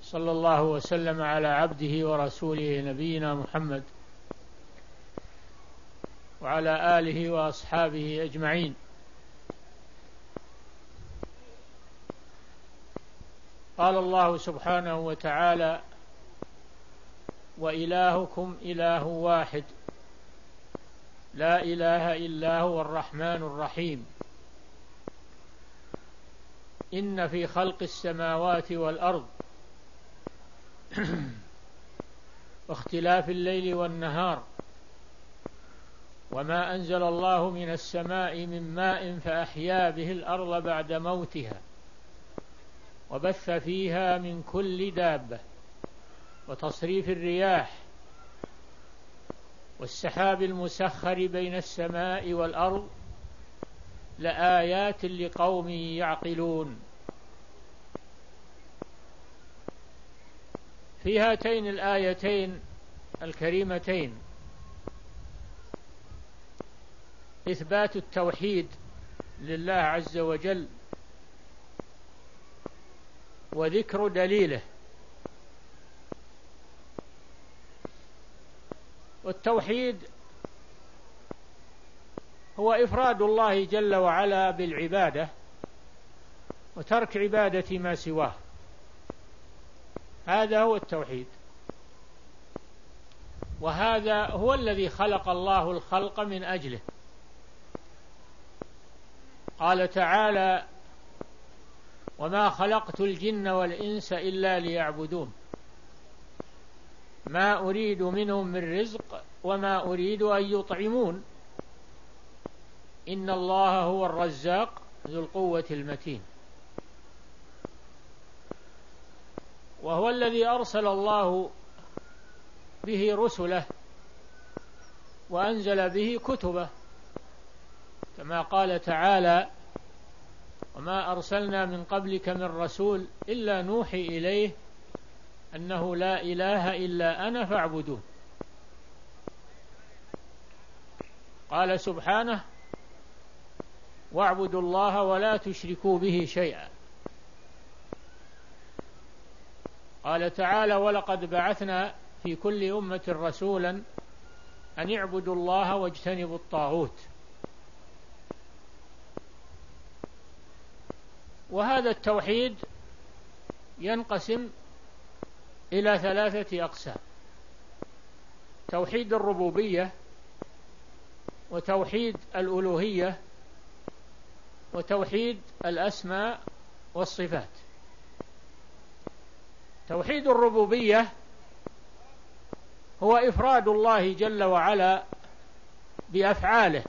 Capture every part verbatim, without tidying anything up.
صلى الله وسلم على عبده ورسوله نبينا محمد وعلى آله وأصحابه أجمعين. قال الله سبحانه وتعالى: وإلهكم إله واحد لا إله إلا هو الرحمن الرحيم إن في خلق السماوات والأرض واختلاف الليل والنهار وما أنزل الله من السماء من ماء فأحيا به الأرض بعد موتها وبث فيها من كل دابة وتصريف الرياح والسحاب المسخر بين السماء والأرض لآيات لقوم يعقلون. في هاتين الآيتين الكريمتين إثبات التوحيد لله عز وجل وذكر دليله. والتوحيد هو إفراد الله جل وعلا بالعبادة وترك عبادة ما سواه، هذا هو التوحيد، وهذا هو الذي خلق الله الخلق من أجله. قال تعالى: وما خلقت الجن والإنس إلا ليعبدون ما أريد منهم من رزق وما أريد أن يطعمون إن الله هو الرزاق ذو القوة المتين. وهو الذي أرسل الله به رسله وأنزل به كتبه، كما قال تعالى: وما أرسلنا من قبلك من رسول إلا نوحي إليه أنه لا إله إلا أنا فاعبدون. قال سبحانه: واعبدوا الله ولا تشركوا به شيئا. قال تعالى: ولقد بعثنا في كل أمة رسولا أن اعبدوا الله واجتنبوا الطاغوت. وهذا التوحيد ينقسم إلى ثلاثة أقسام: توحيد الربوبية، وتوحيد الألوهية، وتوحيد الأسماء والصفات. توحيد الربوبية هو إفراد الله جل وعلا بأفعاله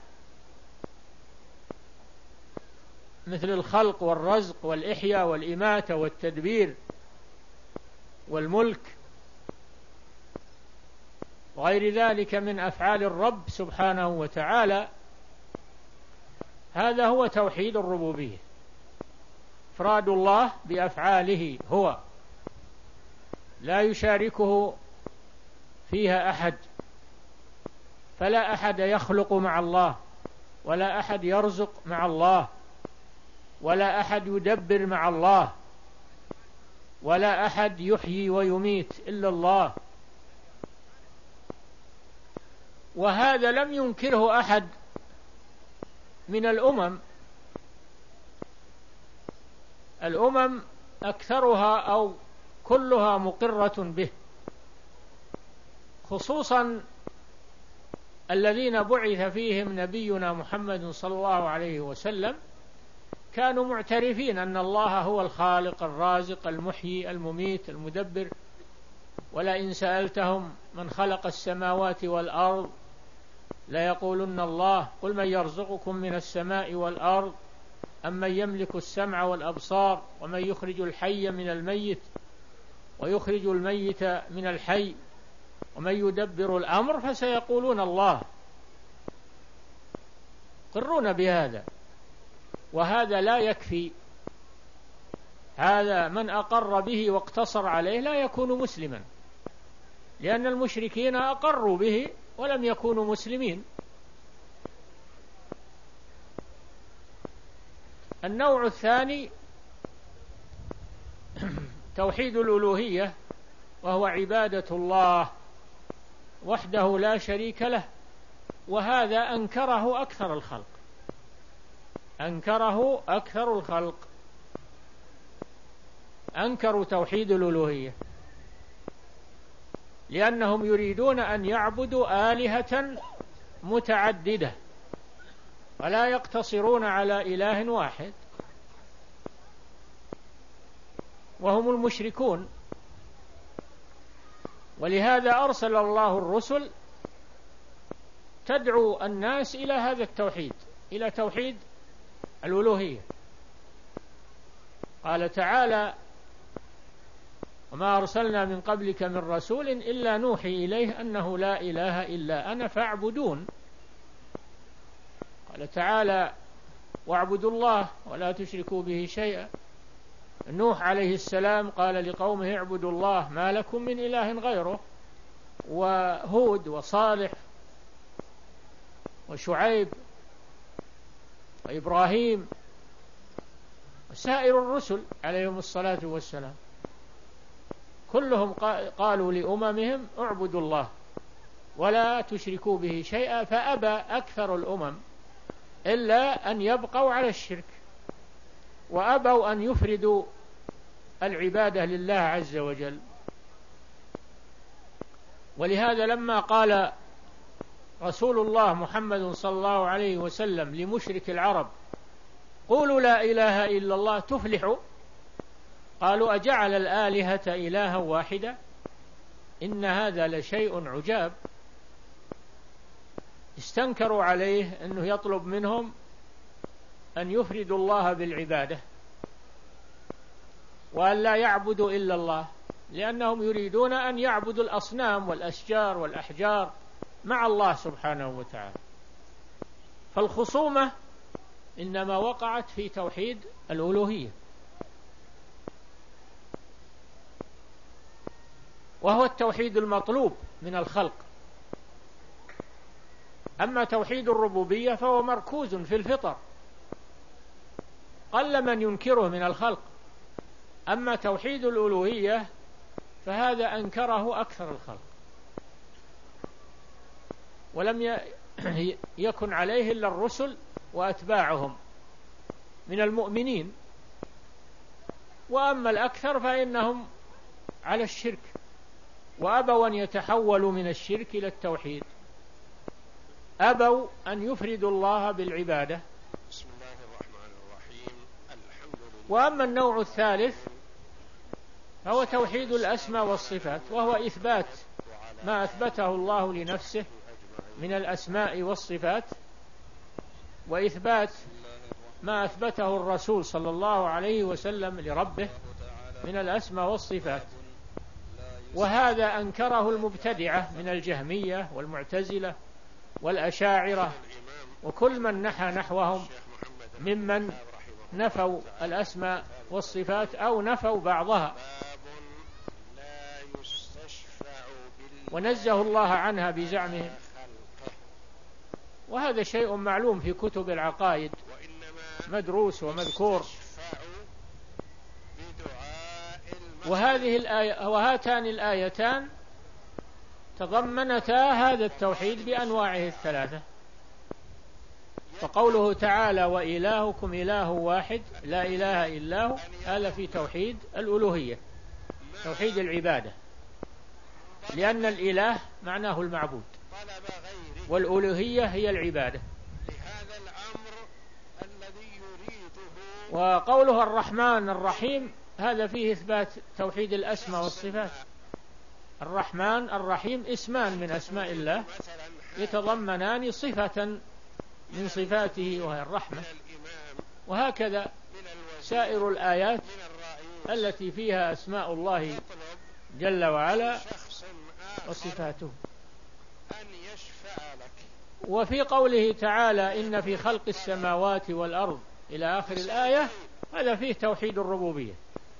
مثل الخلق والرزق والإحياء والإماتة والتدبير والملك وغير ذلك من أفعال الرب سبحانه وتعالى. هذا هو توحيد الربوبية، إفراد الله بأفعاله هو، لا يشاركه فيها أحد، فلا أحد يخلق مع الله، ولا أحد يرزق مع الله، ولا أحد يدبر مع الله، ولا أحد يحيي ويميت إلا الله. وهذا لم ينكره أحد من الأمم. الأمم أكثرها أو كلها مقرة به، خصوصا الذين بعث فيهم نبينا محمد صلى الله عليه وسلم كانوا معترفين أن الله هو الخالق الرازق المحيي المميت المدبر. ولئن سألتهم من خلق السماوات والأرض ليقولن الله قل من يرزقكم من السماء والأرض أمن يملك السمع والأبصار ومن يخرج الحي من الميت ويخرج الميت من الحي ومن يدبر الأمر فسيقولون الله. قرون بهذا، وهذا لا يكفي. هذا من أقر به واقتصر عليه لا يكون مسلما، لأن المشركين أقروا به ولم يكونوا مسلمين. النوع الثاني توحيد الألوهية، وهو عبادة الله وحده لا شريك له، وهذا أنكره أكثر الخلق، أنكره أكثر الخلق، أنكروا توحيد الألوهية، لأنهم يريدون أن يعبدوا آلهة متعددة ولا يقتصرون على إله واحد، وهم المشركون. ولهذا أرسل الله الرسل تدعو الناس إلى هذا التوحيد، إلى توحيد الألوهية. قال تعالى: وما أرسلنا من قبلك من رسول إلا نوحي إليه أنه لا إله إلا أنا فاعبدون. قال تعالى: واعبدوا الله ولا تشركوا به شيئا. نوح عليه السلام قال لقومه: اعبدوا الله ما لكم من إله غيره. وهود وصالح وشعيب وإبراهيم وسائر الرسل عليهم الصلاة والسلام كلهم قالوا لأممهم: اعبدوا الله ولا تشركوا به شيئا، فأبى أكثر الأمم إلا أن يبقوا على الشرك، وأبوا أن يفردوا العبادة لله عز وجل. ولهذا لما قال رسول الله محمد صلى الله عليه وسلم لمشرك العرب: قولوا لا إله إلا الله تفلحوا، قالوا: أجعل الآلهة إلها واحدا إن هذا لشيء عجاب. استنكروا عليه أنه يطلب منهم أن يفردوا الله بالعبادة وأن لا يعبدوا إلا الله، لأنهم يريدون أن يعبدوا الأصنام والأشجار والأحجار مع الله سبحانه وتعالى. فالخصومة إنما وقعت في توحيد الألوهية، وهو التوحيد المطلوب من الخلق. أما توحيد الربوبية فهو مركوز في الفطر، قل من ينكره من الخلق. أما توحيد الألوهية فهذا أنكره أكثر الخلق، ولم يكن عليه إلا الرسل وأتباعهم من المؤمنين، وأما الأكثر فإنهم على الشرك، وأبوا أن يتحولوا من الشرك إلى التوحيد، أبوا أن يفردوا الله بالعبادة. بسم الله الرحمن الرحيم. الحمد لله. وأما النوع الثالث فهو توحيد الأسماء والصفات، وهو إثبات ما أثبته الله لنفسه من الأسماء والصفات، وإثبات ما أثبته الرسول صلى الله عليه وسلم لربه من الأسماء والصفات. وهذا أنكره المبتدعة من الجهمية والمعتزلة والأشاعرة وكل من نحى نحوهم ممن نفوا الأسماء والصفات أو نفوا بعضها ونزهوا الله عنها بزعمهم. وهذا شيء معلوم في كتب العقائد، مدروس ومذكور. وهذه الآية وهاتان الآيتان تضمنتا هذا التوحيد بأنواعه الثلاثة. فقوله تعالى: وإلهكم إله واحد لا إله إلا هو، هذا في توحيد الألوهية، توحيد العبادة، لأن الإله معناه المعبود، والألوهية هي العبادة. وقوله الرحمن الرحيم هذا فيه إثبات توحيد الأسماء والصفات. الرحمن الرحيم اسمان من أسماء الله يتضمنان صفة من صفاته وهي الرحمة. وهكذا سائر الآيات التي فيها أسماء الله جل وعلا وصفاته. وفي قوله تعالى: إن في خلق السماوات والأرض إلى آخر الآية، هذا فيه توحيد الربوبية،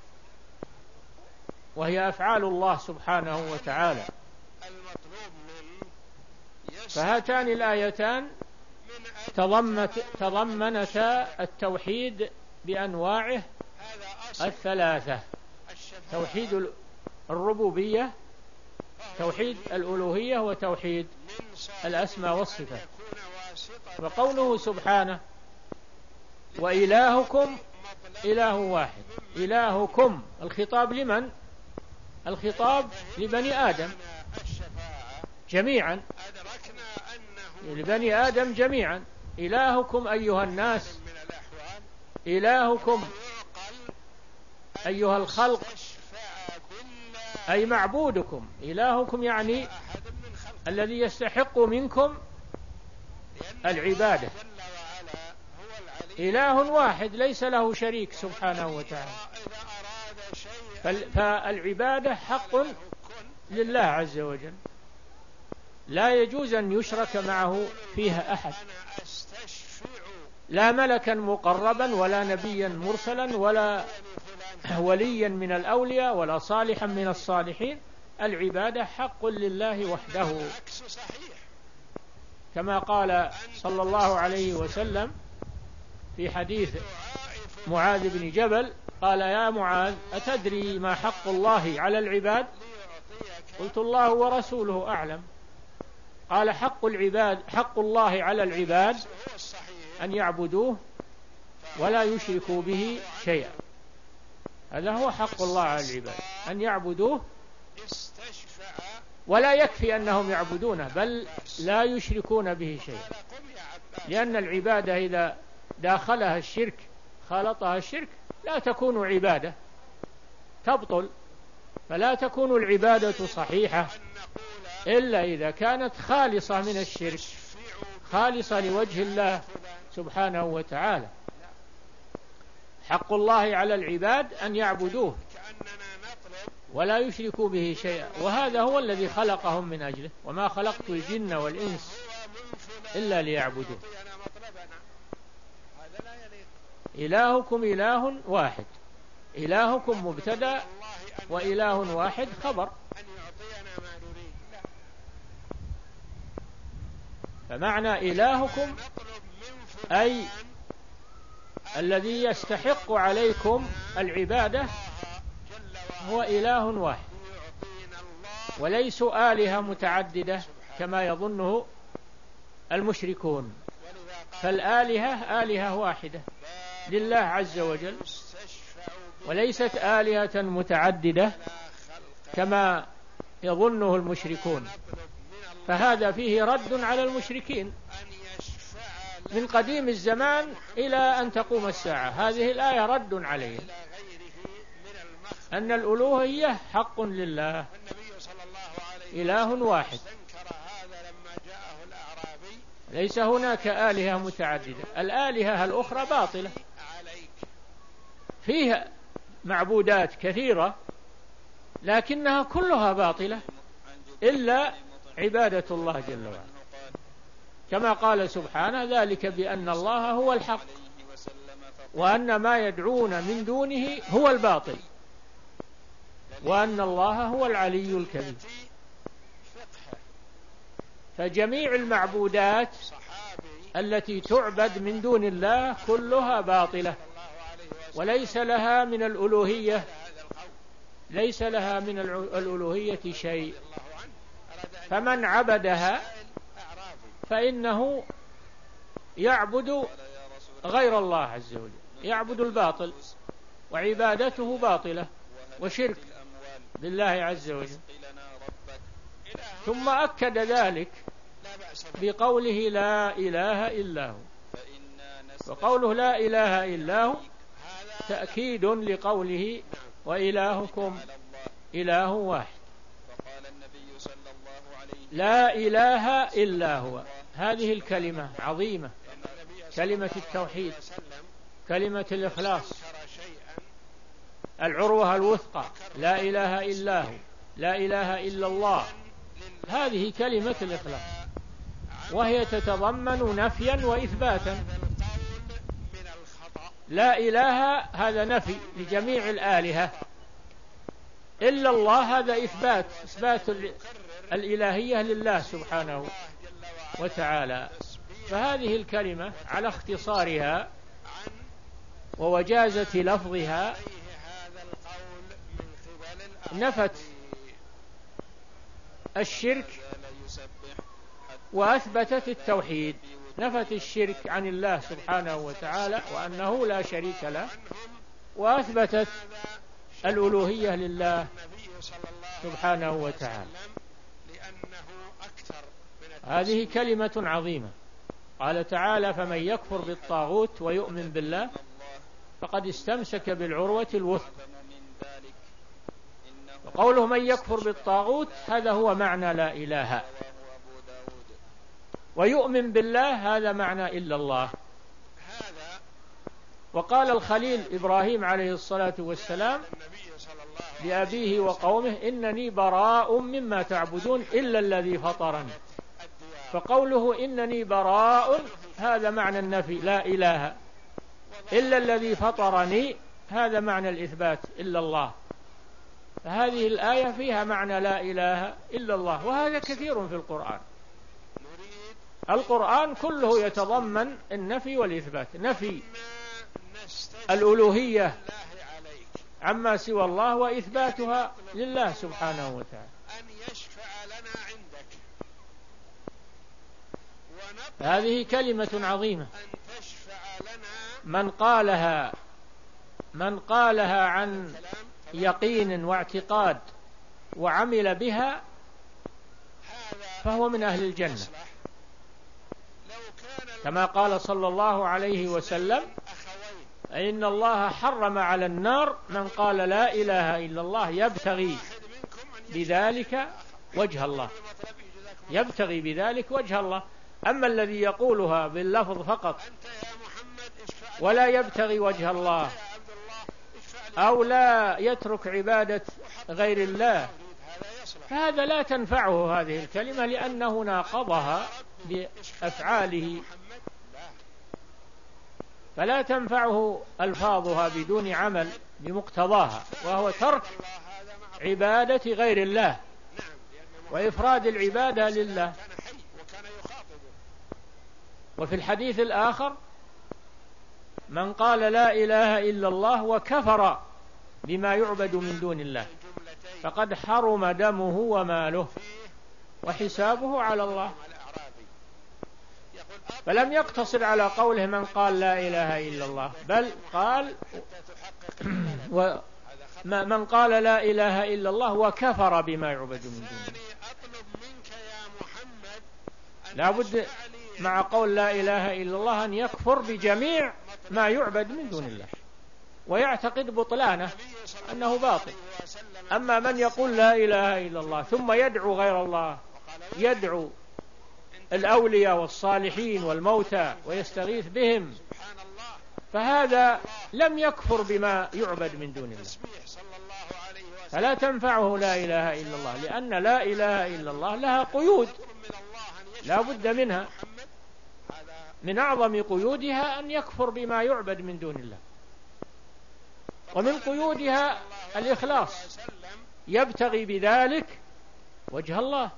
وهي أفعال الله سبحانه وتعالى. فهاتان الآيتان تضمنتا التوحيد بأنواعه الثلاثة. توحيد الربوبية، توحيد الألوهية، وتوحيد الأسماء والصفات. وقوله سبحانه وإلهكم إله واحد، إلهكم الخطاب لمن؟ الخطاب لبني آدم جميعا، لبني آدم جميعا. إلهكم أيها الناس، إلهكم أيها الخلق، أي معبودكم. إلهكم يعني الذي يستحق منكم العبادة. إله واحد ليس له شريك سبحانه وتعالى، فالعبادة حق لله عز وجل، لا يجوز أن يشرك معه فيها أحد، لا ملكا مقربا ولا نبيا مرسلا ولا وليا من الأولياء ولا صالحا من الصالحين. العبادة حق لله وحده، كما قال صلى الله عليه وسلم في حديث معاذ بن جبل قال يا معاذ أتدري ما حق الله على العباد؟ قلت الله ورسوله أعلم. قال حق العباد حق الله على العباد أن يعبدوه ولا يشركوا به شيئا. هذا هو حق الله على العباد، أن يعبدوه، ولا يكفي أنهم يعبدونه بل لا يشركون به شيئا، لأن العبادة إذا داخلها الشرك خالطها الشرك لا تكون عبادة، تبطل. فلا تكون العبادة صحيحة إلا إذا كانت خالصة من الشرك، خالصة لوجه الله سبحانه وتعالى. حق الله على العباد أن يعبدوه ولا يشركوا به شيئا، وهذا هو الذي خلقهم من أجله، وما خلقت الجن والإنس إلا ليعبدون. إلهكم إله واحد، إلهكم مبتدأ وإله واحد خبر. فمعنى إلهكم أي الذي يستحق عليكم العبادة هو إله واحد، وليسوا آلهة متعددة كما يظنه المشركون، فالآلهة آلهة واحدة لله عز وجل، وليست آلهة متعددة كما يظنه المشركون. فهذا فيه رد على المشركين من قديم الزمان إلى أن تقوم الساعة. هذه الآية رد عليهم أن الألوهية حق لله، إله واحد، ليس هناك آلهة متعددة. الآلهة الأخرى باطلة، فيها معبودات كثيرة لكنها كلها باطلة إلا عبادة الله جل وعلا، كما قال سبحانه ذلك بأن الله هو الحق وأن ما يدعون من دونه هو الباطل وأن الله هو العلي الكبير. فجميع المعبودات التي تعبد من دون الله كلها باطلة، وليس لها من الألوهية ليس لها من الألوهية شيء. فمن عبدها فإنه يعبد غير الله عز وجل، يعبد الباطل، وعبادته باطلة وشرك بالله عز وجل. ثم أكد ذلك بقوله لا إله إلا هو، وقوله لا إله إلا هو تأكيد لقوله وإلهكم إله واحد. لا إله إلا هو، هذه الكلمة عظيمة، كلمة التوحيد، كلمة الإخلاص، العروة الوثقى، لا إله إلا هو، لا إله إلا الله. هذه كلمة الإخلاص، وهي تتضمن نفيا وإثباتا. لا إله هذا نفي لجميع الآلهة، إلا الله هذا إثبات، إثبات الإلهية لله سبحانه وتعالى. فهذه الكلمة على اختصارها ووجازة لفظها نفت الشرك وأثبتت التوحيد، نفت الشرك عن الله سبحانه وتعالى وأنه لا شريك له، وأثبتت الألوهية لله سبحانه وتعالى. هذه كلمة عظيمة. قال تعالى: فمن يكفر بالطاغوت ويؤمن بالله فقد استمسك بالعروة الوثقى. وقوله من يكفر بالطاغوت هذا هو معنى لا إله، ويؤمن بالله هذا معنى إلا الله. وقال الخليل إبراهيم عليه الصلاة والسلام لأبيه وقومه: إنني براء مما تعبدون إلا الذي فطرني. فقوله إنني براء هذا معنى النفي، لا إله، إلا الذي فطرني هذا معنى الإثبات، إلا الله. فهذه الآية فيها معنى لا إله إلا الله، وهذا كثير في القرآن. القرآن كله يتضمن النفي والإثبات، نفي الألوهية عما سوى الله وإثباتها لله سبحانه وتعالى. هذه كلمة عظيمة، من قالها من قالها عن يقين واعتقاد وعمل بها فهو من أهل الجنة، كما قال صلى الله عليه وسلم: إن الله حرم على النار من قال لا إله إلا الله يبتغي بذلك وجه الله، يبتغي بذلك وجه الله. أما الذي يقولها باللفظ فقط ولا يبتغي وجه الله، أو لا يترك عبادة غير الله، فهذا لا تنفعه هذه الكلمة، لأنه ناقضها بأفعاله، فلا تنفعه ألفاظها بدون عمل بمقتضاها، وهو ترك عبادة غير الله وإفراد العبادة لله. وفي الحديث الآخر: من قال لا إله إلا الله وكفر بما يعبد من دون الله فقد حرم دمه وماله وحسابه على الله. فلم يقتصر على قوله من قال لا إله إلا الله، بل قال من قال لا إله إلا الله وكفر بما يعبد من دون الله. لا بد مع قول لا إله إلا الله أن يكفر بجميع ما يعبد من دون الله ويعتقد بطلانه أنه باطل. أما من يقول لا إله إلا الله ثم يدعو غير الله، يدعو الأولياء والصالحين والموتى ويستغيث بهم، فهذا لم يكفر بما يعبد من دون الله، فلا تنفعه لا إله إلا الله، لأن لا إله إلا الله لها قيود لا بد منها. من أعظم قيودها أن يكفر بما يعبد من دون الله، ومن قيودها الإخلاص، يبتغي بذلك وجه الله.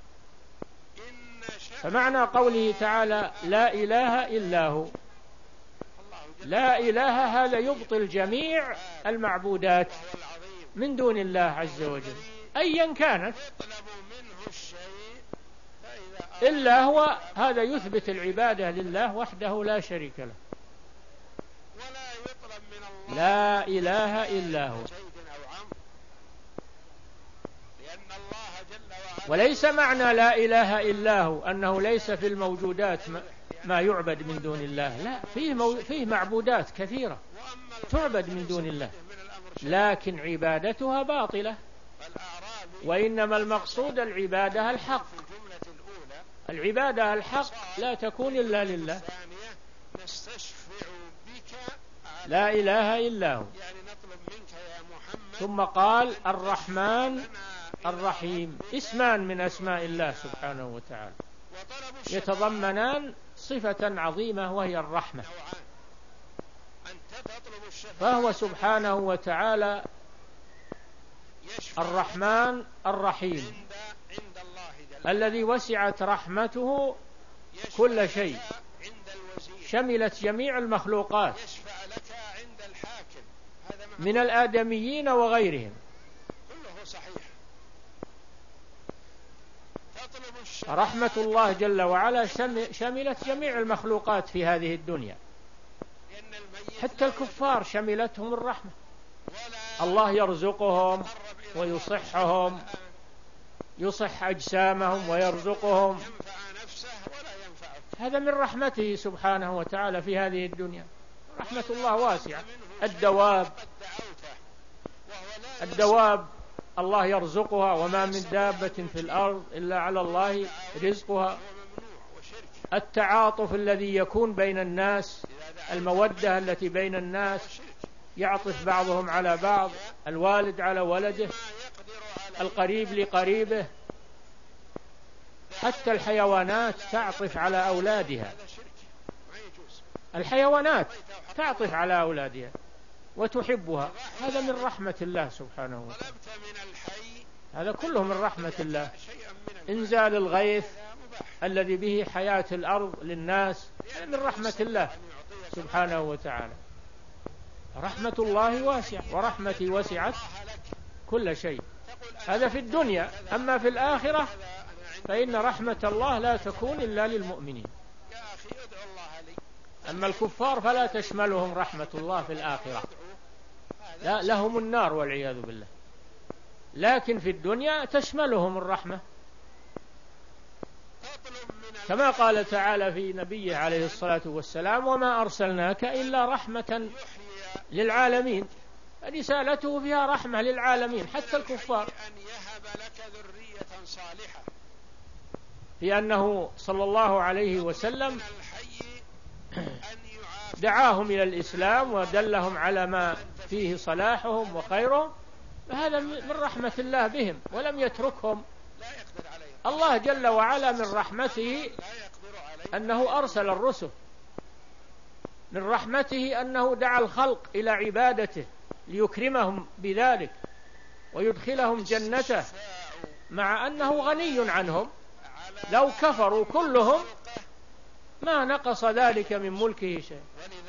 فمعنى قوله تعالى لا إله إلا هو، لا إله هذا يبطل جميع المعبودات من دون الله عز وجل أيا كانت إلا هو، هذا يثبت العبادة لله وحده لا شريك له. لا إله إلا هو. وليس معنى لا إله إلا هو أنه ليس في الموجودات ما يعبد من دون الله، لا، فيه, مو... فيه معبودات كثيرة تعبد من دون الله لكن عبادتها باطلة، وإنما المقصود العبادة الحق. العبادة الحق لا تكون إلا لله، لا إله إلا هو. ثم قال الرحمن الرحيم، اسمان من أسماء الله سبحانه وتعالى يتضمنان صفة عظيمة وهي الرحمة، فهو سبحانه وتعالى الرحمن الرحيم الذي وسعت رحمته كل شيء، شملت جميع المخلوقات من الآدميين وغيرهم، رحمة الله جل وعلا شملت جميع المخلوقات في هذه الدنيا، حتى الكفار شملتهم الرحمة. الله يرزقهم ويصحهم، يصح أجسامهم ويرزقهم، هذا من رحمته سبحانه وتعالى في هذه الدنيا. رحمة الله واسعة. الدواب الدواب الله يرزقها، وما من دابة في الأرض إلا على الله رزقها. التعاطف الذي يكون بين الناس، المودة التي بين الناس، يعطف بعضهم على بعض، الوالد على ولده، القريب لقريبه. حتى الحيوانات تعطف على أولادها، الحيوانات تعطف على أولادها وتحبها، هذا من رحمة الله سبحانه وتعالى. هذا كله من رحمة الله. إنزال الغيث الذي به حياة الأرض للناس من رحمة الله سبحانه وتعالى. رحمة الله واسعة، ورحمتي وسعت كل شيء. هذا في الدنيا. أما في الآخرة فإن رحمة الله لا تكون إلا للمؤمنين. أما الكفار فلا تشملهم رحمة الله في الآخرة، لا، لهم النار والعياذ بالله. لكن في الدنيا تشملهم الرحمة، كما قال تعالى في نبيه عليه الصلاة والسلام: وما أرسلناك إلا رحمة للعالمين. رسالته فيها رحمة للعالمين حتى الكفار، في أنه صلى الله عليه وسلم دعاهم إلى الإسلام ودلهم على ما فيه صلاحهم وخيرهم، فهذا من رحمة الله بهم، ولم يتركهم. الله جل وعلا من رحمته أنه أرسل الرسل، من رحمته أنه دعا الخلق إلى عبادته ليكرمهم بذلك ويدخلهم جنته، مع أنه غني عنهم. لو كفروا كلهم ما نقص ذلك من ملكه شيء،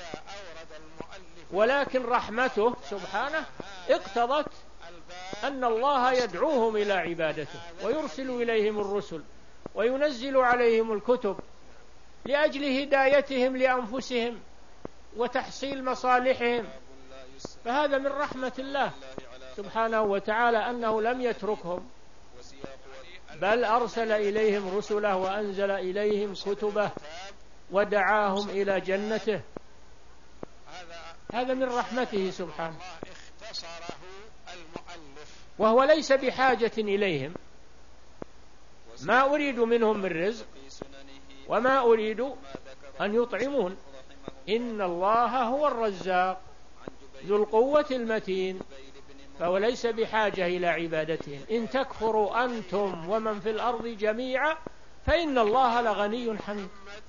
ولكن رحمته سبحانه اقتضت أن الله يدعوهم إلى عبادته ويرسل إليهم الرسل وينزل عليهم الكتب لأجل هدايتهم لأنفسهم وتحصيل مصالحهم. فهذا من رحمة الله سبحانه وتعالى أنه لم يتركهم، بل أرسل إليهم رسله وأنزل إليهم كتبه ودعاهم إلى جنته. هذا من رحمته سبحانه، وهو ليس بحاجة إليهم. ما أريد منهم من رزق وما أريد أن يطعمون، إن الله هو الرزاق ذو القوة المتين، فهو ليس بحاجة إلى عبادتهم. إن تكفروا أنتم ومن في الأرض جميعا فإن الله لغني حميد.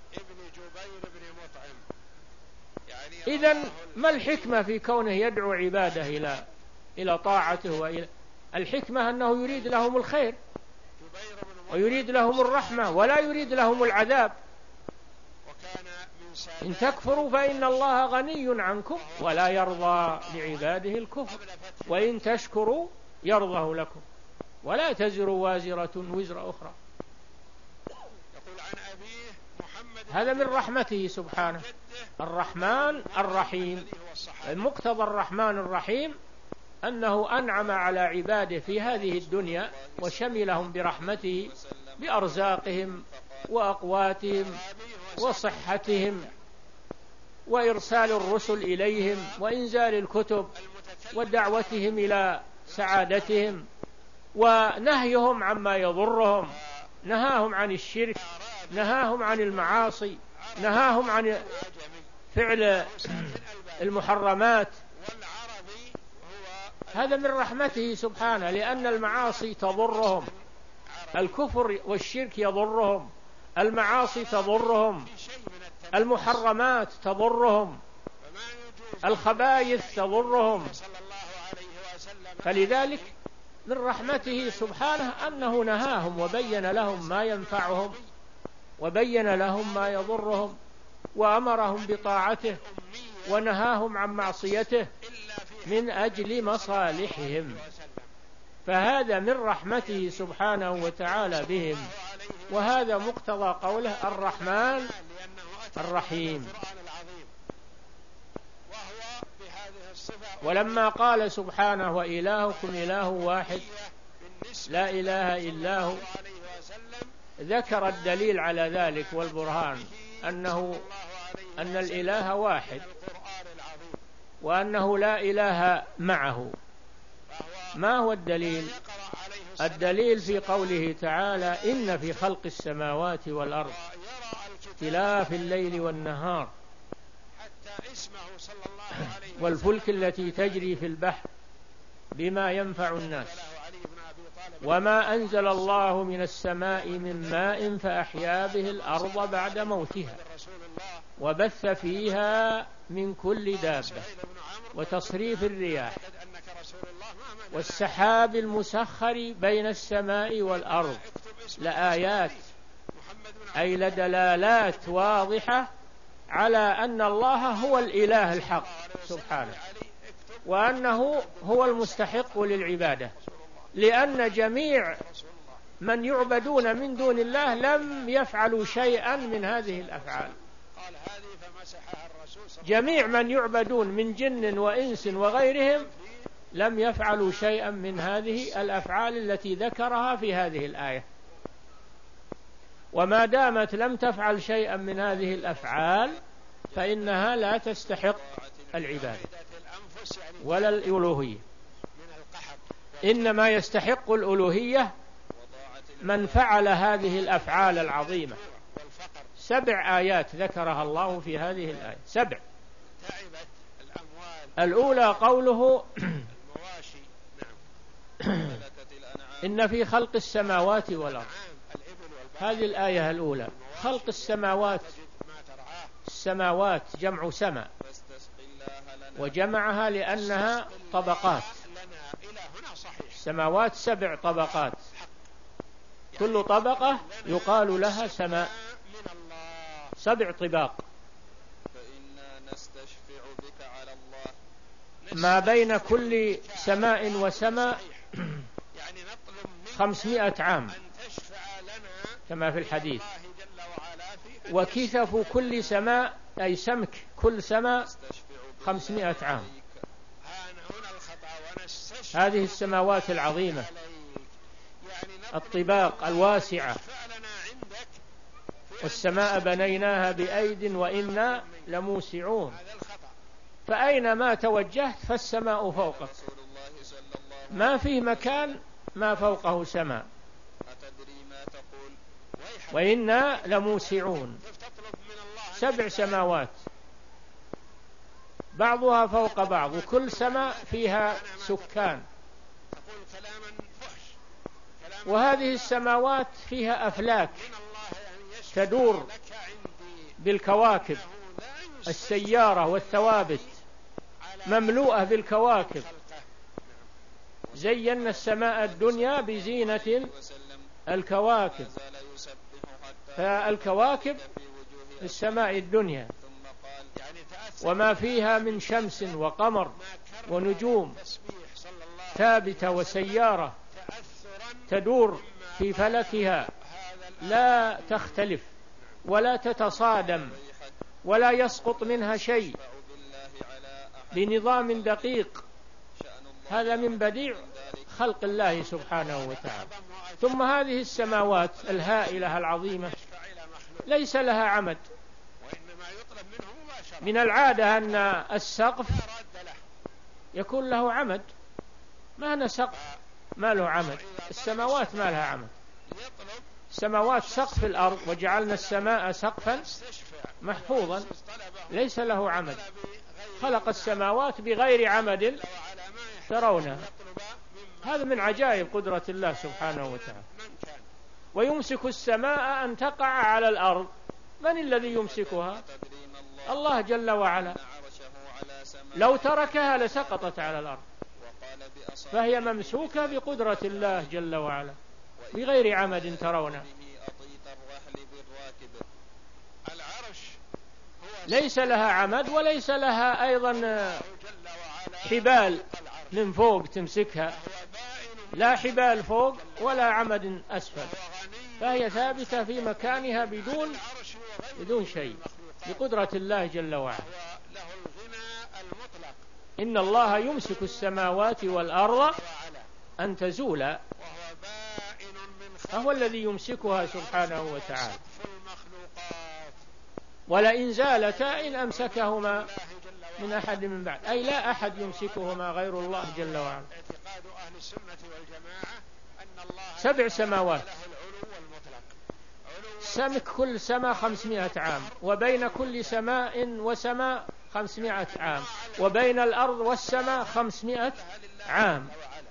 إذن ما الحكمة في كونه يدعو عباده إلى إلى طاعته؟ وإلى الحكمة أنه يريد لهم الخير ويريد لهم الرحمة ولا يريد لهم العذاب. إن تكفروا فإن الله غني عنكم ولا يرضى لعباده الكفر، وإن تشكروا يرضه لكم ولا تزر وازرة وزر أخرى. هذا من رحمته سبحانه. الرحمن الرحيم، المقتضى الرحمن الرحيم أنه أنعم على عباده في هذه الدنيا وشملهم برحمته بأرزاقهم وأقواتهم وصحتهم وإرسال الرسل إليهم وإنزال الكتب ودعوتهم إلى سعادتهم ونهيهم عما يضرهم. نهاهم عن الشرك، نهاهم عن المعاصي، نهاهم عن فعل المحرمات. هذا من رحمته سبحانه، لأن المعاصي تضرهم، الكفر والشرك يضرهم، المعاصي تضرهم، المحرمات تضرهم، الخبائث تضرهم. فلذلك من رحمته سبحانه أنه نهاهم وبين لهم ما ينفعهم وبين لهم ما يضرهم وأمرهم بطاعته ونهاهم عن معصيته من أجل مصالحهم. فهذا من رحمته سبحانه وتعالى بهم. وهذا مقتضى قوله الرحمن الرحيم. ولما قال سبحانه وإلهكم إله واحد لا إله إلا هو ذكر الدليل على ذلك والبرهان أنه أن الإله واحد وأنه لا إله معه. ما هو الدليل؟ الدليل في قوله تعالى إن في خلق السماوات والأرض اختلاف الليل والنهار والفلك التي تجري في البحر بما ينفع الناس وما أنزل الله من السماء من ماء فأحيا به الأرض بعد موتها وبث فيها من كل دابة وتصريف الرياح والسحاب المسخر بين السماء والأرض لآيات أي لدلالات واضحة على أن الله هو الإله الحق سبحانه وأنه هو المستحق للعبادة، لأن جميع من يعبدون من دون الله لم يفعلوا شيئا من هذه الأفعال. جميع من يعبدون من جن وإنس وغيرهم لم يفعلوا شيئا من هذه الأفعال التي ذكرها في هذه الآية. وما دامت لم تفعل شيئا من هذه الأفعال فإنها لا تستحق العبادة ولا الألوهية. إنما يستحق الألوهية من فعل هذه الأفعال العظيمة. سبع آيات ذكرها الله في هذه الآية، سبع. الأولى قوله إن في خلق السماوات والأرض. هذه الآية الأولى. خلق السماوات، السماوات جمع سماء وجمعها لأنها طبقات. السماوات سبع طبقات، كل طبقة يقال لها سماء، سبع طباق. ما بين كل سماء وسماء خمسمائة عام كما في الحديث. وكثف كل سماء أي سمك كل سماء خمسمائة عام. هذه السماوات العظيمة الطباق الواسعة. والسماء بنيناها بأيد وإنا لموسعون. فأينما توجهت فالسماء فوقك، ما فيه مكان ما فوقه سماء. وإنا لموسعون. سبع سماوات بعضها فوق بعض وكل سماء فيها سكان. وهذه السماوات فيها أفلاك تدور بالكواكب، السيارة والثوابت مملوءة بالكواكب. زينا السماء الدنيا بزينة الكواكب. فالكواكب في السماء الدنيا وما فيها من شمس وقمر ونجوم ثابتة وسيارة تدور في فلكها لا تختلف ولا تتصادم ولا يسقط منها شيء بنظام دقيق. هذا من بديع خلق الله سبحانه وتعالى. ثم هذه السماوات الهائلة العظيمة ليس لها عمد. من العادة أن السقف يكون له عمد، ما أنا سقف ما له عمد. السماوات ما لها عمد. السماوات سقف الأرض وجعلنا السماء سقفا محفوظا ليس له عمد. خلق السماوات بغير عمد ترونه. هذا من عجائب قدرة الله سبحانه وتعالى. ويمسك السماء أن تقع على الأرض. من الذي يمسكها؟ الله جل وعلا. لو تركها لسقطت على الأرض. فهي ممسوكة بقدرة الله جل وعلا بغير عمد ترونه. ليس لها عمد وليس لها أيضا حبال من فوق تمسكها، لا حبال فوق ولا عمد أسفل. فهي ثابتة في مكانها بدون بدون شيء بقدرة الله جل وعلا. إن الله يمسك السماوات والأرض أن تزولا، فهو الذي يمسكها سبحانه وتعالى. ولئن زالتا إن أمسكهما من أحد من بعد، أي لا أحد يمسكهما غير الله جل وعلا. سبع سماوات، سمك كل سماء خمسمائة عام، وبين كل سماء وسماء خمسمائة عام، وبين الأرض والسماء خمسمائة عام.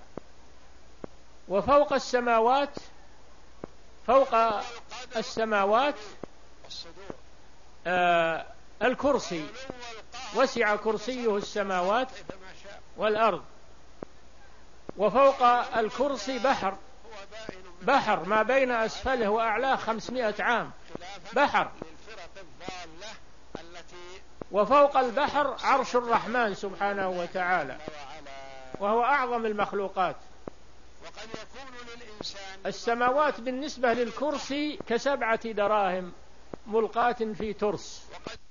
وفوق السماوات فوق السماوات آه الكرسي، وسع كرسيه السماوات والأرض. وفوق الكرسي بحر، بحر ما بين أسفله وأعلاه خمسمائة عام بحر. وفوق البحر عرش الرحمن سبحانه وتعالى، وهو أعظم المخلوقات. السماوات بالنسبة للكرسي كسبعة دراهم ملقاة في ترس.